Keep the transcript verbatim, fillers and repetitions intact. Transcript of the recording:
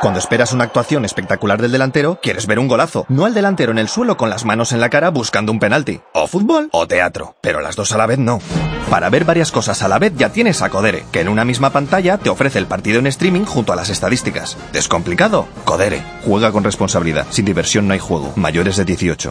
Cuando esperas una actuación espectacular del delantero, quieres ver un golazo, no al delantero en el suelo con las manos en la cara buscando un penalti. O fútbol o teatro, pero las dos a la vez no. Para ver varias cosas a la vez ya tienes a Codere, que en una misma pantalla te ofrece el partido en streaming junto a las estadísticas. ¿Descomplicado? Codere. Juega con responsabilidad. Sin diversión no hay juego. Mayores de dieciocho.